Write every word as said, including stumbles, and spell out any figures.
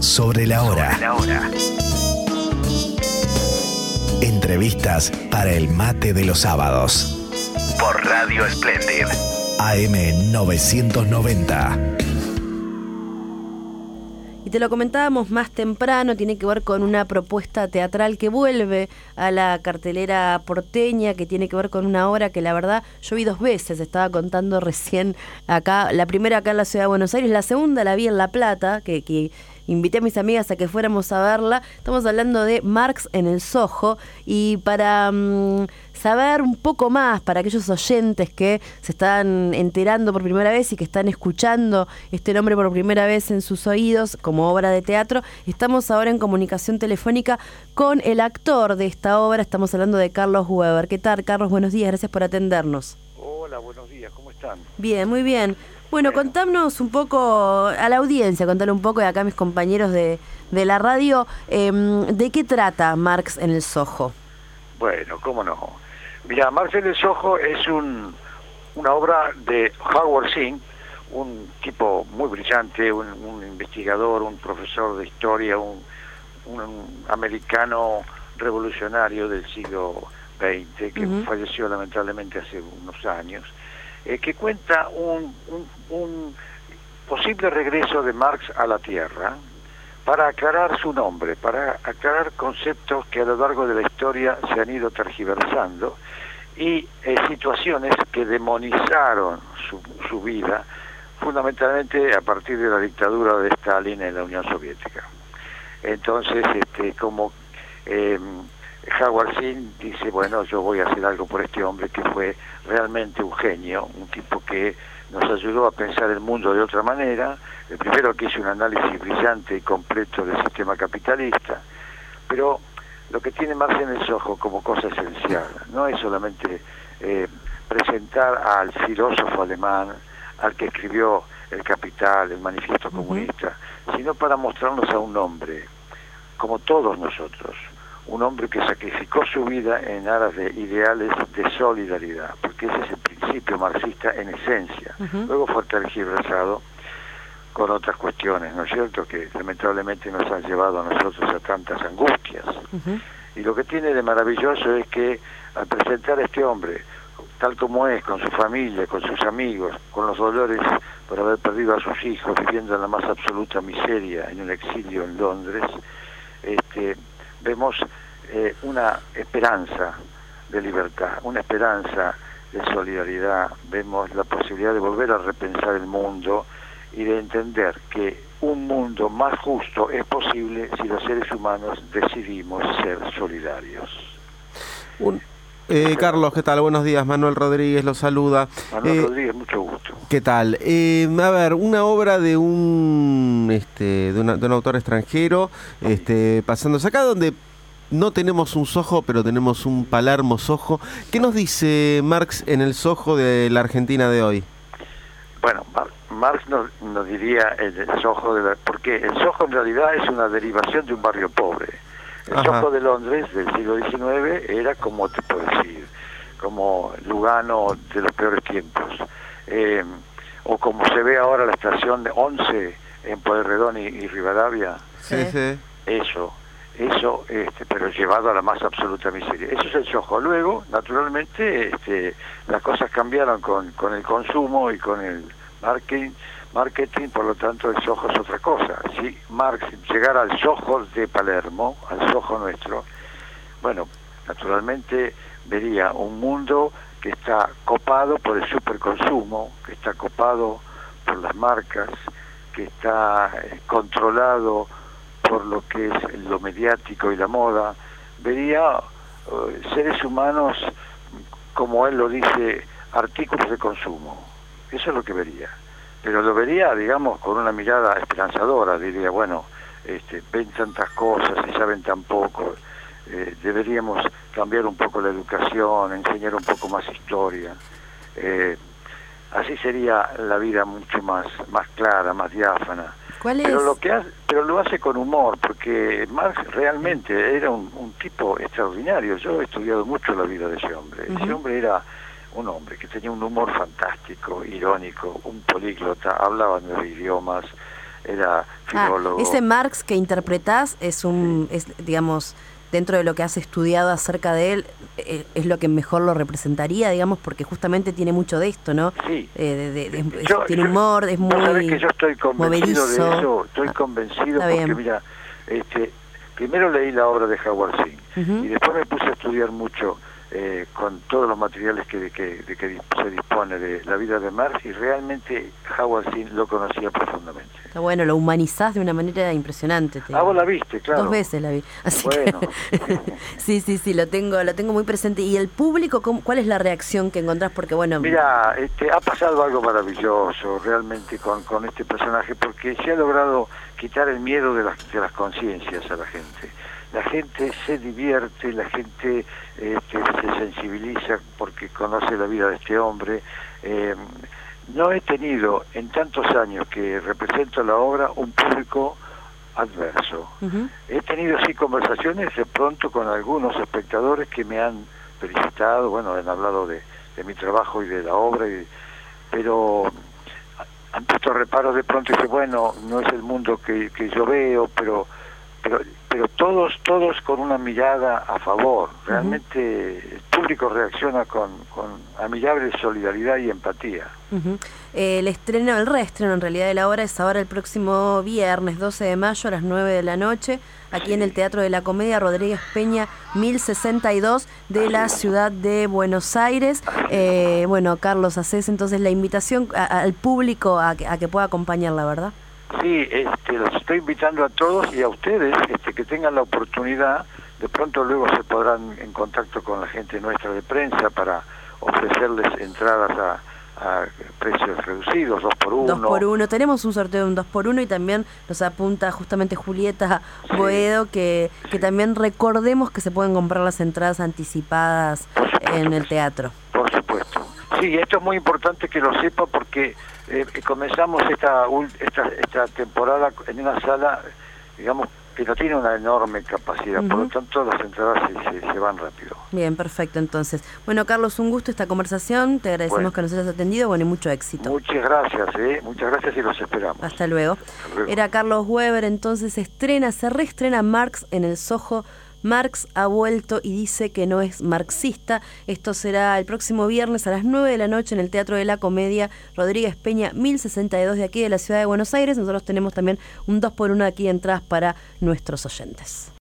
sobre la hora. Sobre la hora. Entrevistas para el mate de los sábados. Por Radio Splendid. A M novecientos noventa. Y te lo comentábamos más temprano, tiene que ver con una propuesta teatral que vuelve a la cartelera porteña, que tiene que ver con una obra que la verdad yo vi dos veces, estaba contando recién acá, la primera acá en la Ciudad de Buenos Aires, la segunda la vi en La Plata, que, que invité a mis amigas a que fuéramos a verla. Estamos hablando de Marx en el Soho, y para mmm, saber un poco más, para aquellos oyentes que se están enterando por primera vez y que están escuchando este nombre por primera vez en sus oídos como obra de teatro, estamos ahora en comunicación telefónica con el actor de esta obra. Estamos hablando de Carlos Weber. ¿Qué tal, Carlos? Buenos días, gracias por atendernos. Hola, buenos días, ¿cómo están? Bien, muy bien. Bueno, contanos un poco a la audiencia, contale un poco, y acá a mis compañeros de, de la radio, eh, ¿de qué trata Marx en el Soho? Bueno, cómo no. Mira, Marx en el Soho es un, una obra de Howard Zinn, un tipo muy brillante, un, un investigador, un profesor de historia, un, un americano revolucionario del siglo veinte, que uh-huh. falleció lamentablemente hace unos años. Eh, que cuenta un, un, un posible regreso de Marx a la Tierra para aclarar su nombre, para aclarar conceptos que a lo largo de la historia se han ido tergiversando y eh, situaciones que demonizaron su, su vida, fundamentalmente a partir de la dictadura de Stalin en la Unión Soviética. Entonces, este, como eh, Howard Zinn dice, bueno, yo voy a hacer algo por este hombre que fue realmente un genio, un tipo que nos ayudó a pensar el mundo de otra manera, el primero que hizo un análisis brillante y completo del sistema capitalista, pero lo que tiene Marx en el Soho como cosa esencial no es solamente eh, presentar al filósofo alemán, al que escribió El Capital, el Manifiesto uh-huh. Comunista, sino para mostrarnos a un hombre, como todos nosotros, un hombre que sacrificó su vida en aras de ideales de solidaridad, porque ese es el principio marxista en esencia. Uh-huh. Luego fue tergiversado con otras cuestiones, ¿no es cierto?, que lamentablemente nos han llevado a nosotros a tantas angustias. Uh-huh. Y lo que tiene de maravilloso es que al presentar a este hombre, tal como es, con su familia, con sus amigos, con los dolores por haber perdido a sus hijos, viviendo en la más absoluta miseria, en un exilio en Londres, este... vemos eh, una esperanza de libertad, una esperanza de solidaridad, vemos la posibilidad de volver a repensar el mundo y de entender que un mundo más justo es posible si los seres humanos decidimos ser solidarios. Un... Eh, Carlos, ¿qué tal? Buenos días, Manuel Rodríguez lo saluda. Manuel eh, Rodríguez, mucho gusto. ¿Qué tal? Eh, a ver, una obra de un este de, una, de un autor extranjero, este pasándose acá, donde no tenemos un Soho, pero tenemos un Palermo Soho. ¿Qué nos dice Marx en el Soho de la Argentina de hoy? Bueno, Mar Marx nos, nos diría el Soho, de la, porque el Soho en realidad es una derivación de un barrio pobre. El Ajá. Soho de Londres del siglo diecinueve era, como te puedo decir, como Lugano de los peores tiempos, eh, o como se ve ahora la estación de once en Pueyrredón y, y Rivadavia. Sí, sí. Eso, eso, este, pero llevado a la más absoluta miseria. Eso es el Soho. Luego, naturalmente, este, las cosas cambiaron con, con el consumo y con el marketing. Marketing, por lo tanto, el Soho es otra cosa. Si Marx llegara al Soho de Palermo, al Soho nuestro, bueno, naturalmente vería un mundo que está copado por el superconsumo, que está copado por las marcas, que está eh, controlado por lo que es lo mediático y la moda. Vería uh, seres humanos, como él lo dice, artículos de consumo. Eso es lo que vería. Pero lo vería, digamos, con una mirada esperanzadora. Diría, bueno, este, ven tantas cosas y saben tan poco, eh, deberíamos cambiar un poco la educación, enseñar un poco más historia. Eh, así sería la vida mucho más, más clara, más diáfana. ¿Cuál es? Pero lo que hace, pero lo hace con humor, porque Marx realmente era un, un tipo extraordinario. Yo he estudiado mucho la vida de ese hombre. Uh-huh. Ese hombre era un hombre que tenía un humor fantástico, irónico, un políglota, hablaba nueve idiomas, era Ah, filólogo. ese Marx que interpretás es un, es, digamos, dentro de lo que has estudiado acerca de él, eh, es lo que mejor lo representaría, digamos, porque justamente tiene mucho de esto, ¿no? Sí. Eh, de, de, de, Yo- tiene yo- humor, es vos sabés muy que yo estoy convencido movedizo. de eso, estoy Ah, convencido está porque bien. mira, este, primero leí la obra de Howard Zinn Ujú. y después me puse a estudiar mucho eh, con todos los materiales que, que, de que se dispone de la vida de Marx y realmente Howard Zinn lo conocía profundamente. Está bueno, lo humanizás de una manera impresionante. te Ah, vos digo. la viste, claro. Dos veces la vi. Así Bueno. que, sí, sí, sí, lo tengo, lo tengo muy presente. ¿Y el público, cómo, cuál es la reacción que encontrás? Porque bueno, Mira, este, ha pasado algo maravilloso realmente con, con este personaje porque se ha logrado quitar el miedo de las, de las conciencias a la gente. La gente se divierte, la gente este, se sensibiliza porque conoce la vida de este hombre. Eh, no he tenido en tantos años que represento la obra un público adverso. ujú, He tenido sí conversaciones de pronto con algunos espectadores que me han felicitado, bueno, han hablado de, de mi trabajo y de la obra, y, pero han puesto reparos de pronto y dice, bueno, no es el mundo que, que yo veo, pero pero pero todos todos con una mirada a favor. Realmente el público reacciona con, con admirable solidaridad y empatía. ujú. Eh, el estreno, el reestreno en realidad de la obra es ahora el próximo viernes doce de mayo a las nueve de la noche, aquí en el Teatro de la Comedia Rodríguez Peña mil sesenta y dos de la ciudad de Buenos Aires. Eh, bueno, Carlos, haces entonces la invitación a- al público a que, a que pueda acompañarla, ¿verdad? Sí, este, los estoy invitando a todos y a ustedes este, que tengan la oportunidad, de pronto luego se podrán en contacto con la gente nuestra de prensa para ofrecerles entradas a, a precios reducidos, dos por uno. Dos por uno. Tenemos un sorteo de un dos por uno y también nos apunta justamente Julieta Sí. Boedo que, que también recordemos que se pueden comprar las entradas anticipadas Por supuesto en que el sí. teatro. Por supuesto. Sí, esto es muy importante que lo sepa porque eh, comenzamos esta, ul- esta esta temporada en una sala, digamos, que no tiene una enorme capacidad, por Ujú. lo tanto las entradas se, se, se van rápido. Bien, perfecto entonces. Bueno, Carlos, un gusto esta conversación. Te agradecemos Bueno. que nos hayas atendido. Bueno, y mucho éxito. Muchas gracias, ¿eh? Muchas gracias y los esperamos. Hasta luego. Hasta luego. Era Carlos Weber, entonces estrena, se reestrena Marx en el Soho. Marx ha vuelto y dice que no es marxista. Esto será el próximo viernes a las nueve de la noche en el Teatro de la Comedia Rodríguez Peña mil sesenta y dos de aquí de la ciudad de Buenos Aires. Nosotros tenemos también un dos por uno aquí de entradas para nuestros oyentes.